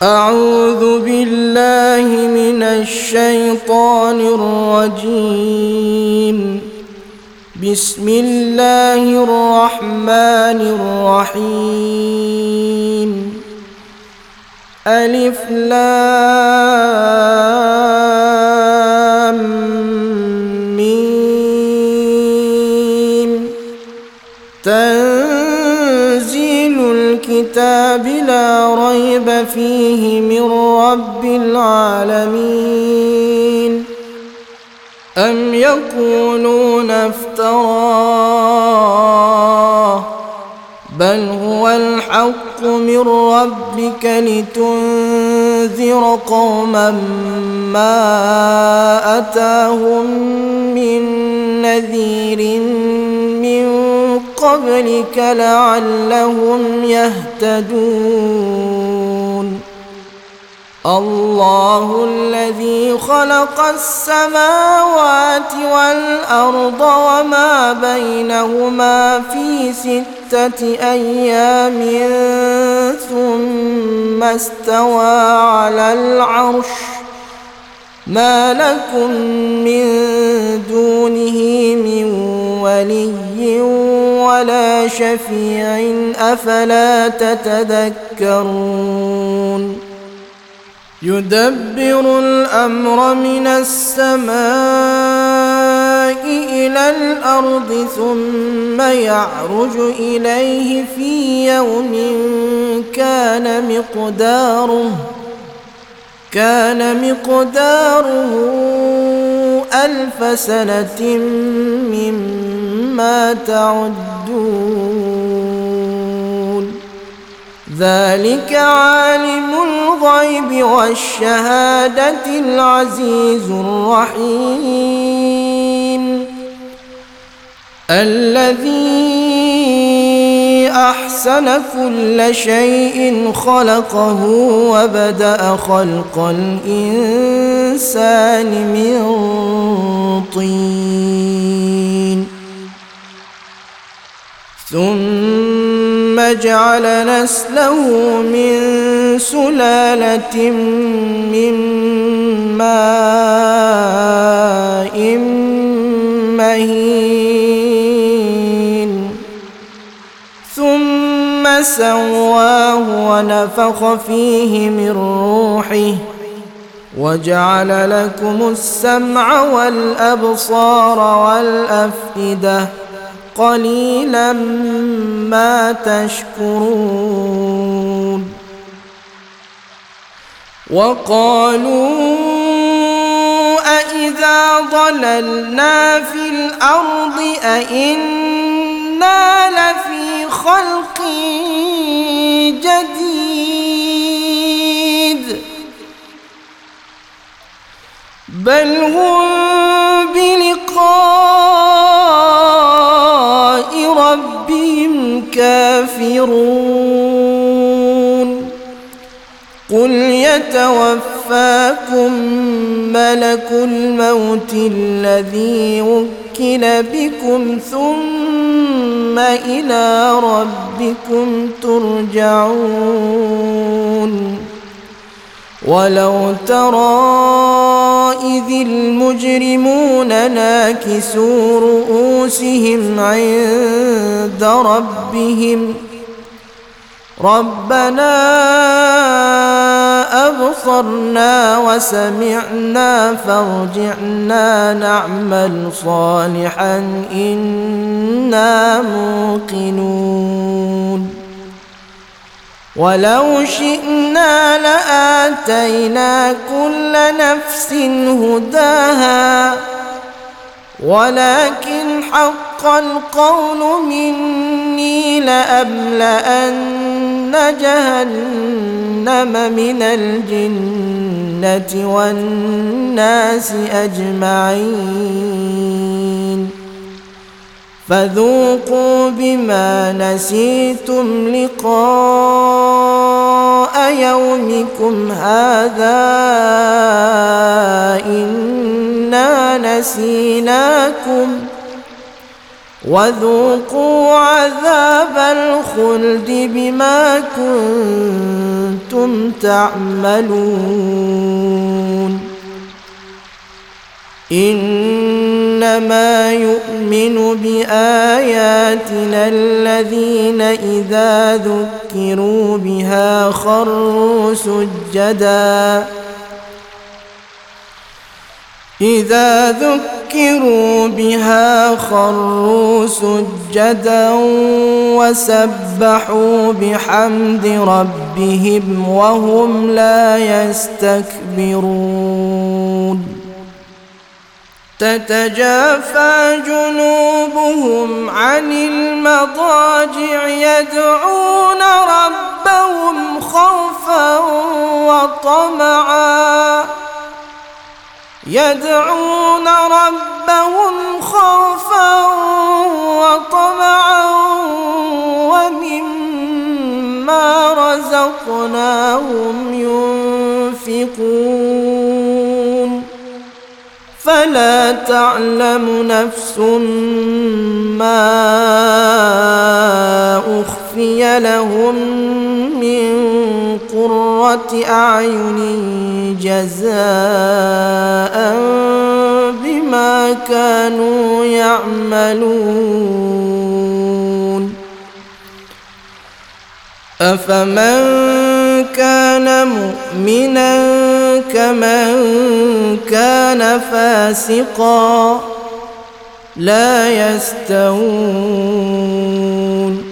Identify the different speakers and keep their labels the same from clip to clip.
Speaker 1: أعوذ بالله من الشيطان الرجيم. بسم الله الرحمن الرحيم. ألف لام ميم. تنزيل الكتاب لا ريب فيه من رب العالمين. أم يقولون افتراه بل هو الحق من ربك لتنذر قوما ما أتاهم من نذير من قبلك لعلهم يهتدون. الله الذي خلق السماوات والأرض وما بينهما في 6 أيام ثم استوى على العرش. ما لكم من دونه من ولي ولا شفيع أفلا تتذكرون. يدبر الأمر من السماء إلى الأرض ثم يعرج إليه في يوم كان مقداره 1000 سنة مما تعدون. ذلك عالم الغيب والشهادة العزيز الرحيم. الذي أحسن كل شيء خلقه وبدأ خلق الإنسان من طين ثم جعل نسله من سلالة من ماء مهين ثم سواه ونفخ فيه من روحه وجعل لكم السمع والأبصار والأفئدة قليلا ما تشكرون. وقالوا أإذا ضللنا في الأرض أإنا لفي خلق جديد بل هم بلقاء ربهم كافرون. قل يتوفاكم ملك الموت الذي وكل بكم ثم إلى ربكم ترجعون. ولو ترى إذ المجرمون ناكسوا رؤوسهم عند ربهم ربنا أبصرنا وسمعنا فارجعنا نعمل صالحا إنا موقنون. ولو شئنا لآتينا كل نفس هداها ولكن حق القول مني لأملأن جهنم من الجنة والناس أجمعين. فذوقوا بما نسيتم لقاء يومكم هذا إنا نسيناكم وذوقوا عذاب الخلد بما كنتم تعملون إنما يؤمن بآياتنا الذين إذا ذكروا بها خروا سجدا وسبحوا بحمد ربهم وهم لا يستكبرون تتجافى جنوبهم عن المضاجع يدعون ربهم خوفا وطمعا ومما رزقناهم ينفقون فلا تعلم نفس ما أخفي لهم من قرة أعين جزاء بما كانوا يعملون أفمن كان مؤمنا كمن كان فاسقا لا يستوون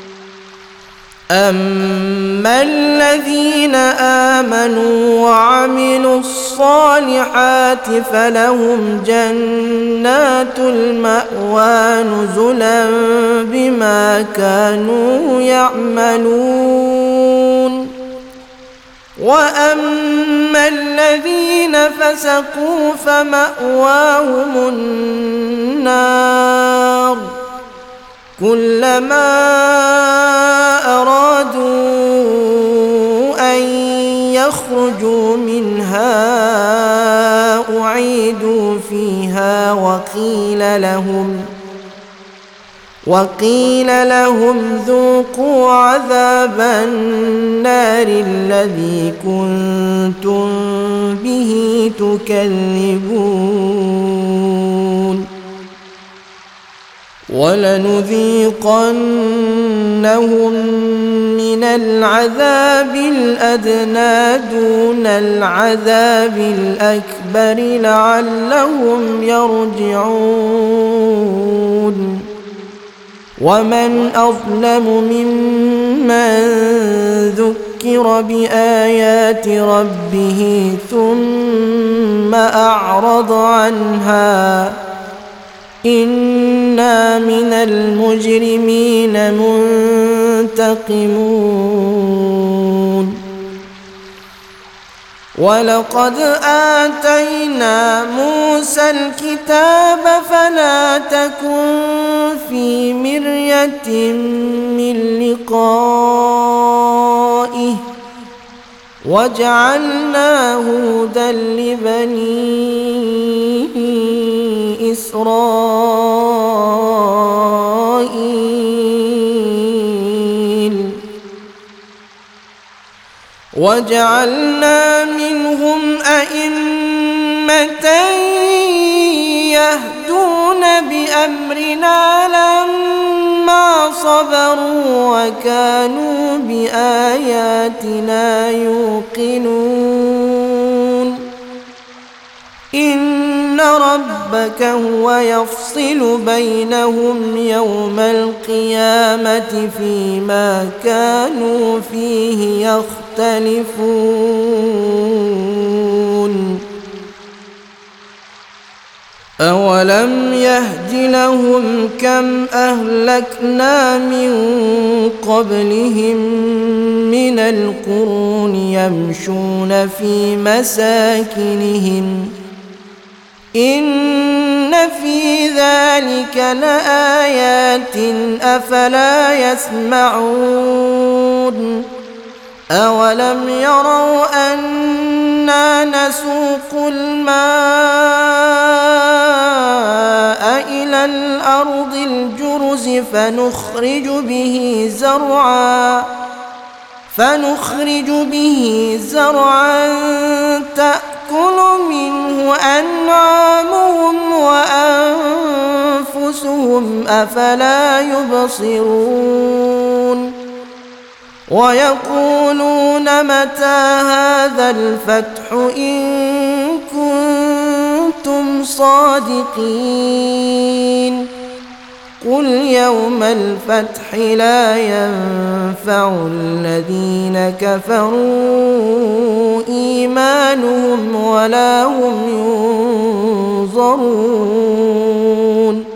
Speaker 1: أما الذين آمنوا وعملوا الصالحات فلهم جنات المأوى نزلا بما كانوا يعملون وأما الذين فسقوا فمأواهم النار كلما أرادوا أن يخرجوا منها أعيدوا فيها وقيل لهم ذوقوا عذاب النار الذي كنتم به تكذبون ولنذيقنهم من العذاب الأدنى دون العذاب الأكبر لعلهم يرجعون ومن أظلم ممن ذكر بآيات ربه ثم أعرض عنها إنا من المجرمين منتقمون ولقد آتينا موسى الكتاب فلا تكن في مرية من لقائه وجعلناه هدى لبني إسرائيل وجعلنا منهم أئمة يهدون بأمرنا لما صبروا وكانوا بآياتنا يوقنون إن ربك هو يفصل بينهم يوم القيامة فيما كانوا فيه يختلفون أولم يهد لهم كم أهلكنا من قبلهم من القرون يمشون في مساكنهم إن في ذلك لآيات أفلا يسمعون أولم يروا أنا نسوق الماء إلى الأرض الجرز فنخرج به زرعا تأكل منه أنعامهم وأنفسهم أفلا يبصرون ويقولون متى هذا الفتح إن كنتم صادقين قل يوم الفتح لا ينفع الذين كفروا إيمانهم ولا هم ينظرون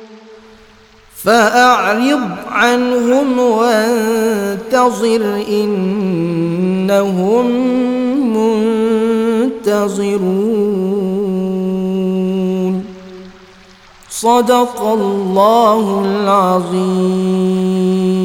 Speaker 1: فأعرض عنهم وانتظر إنهم منتظرون صدق الله العظيم.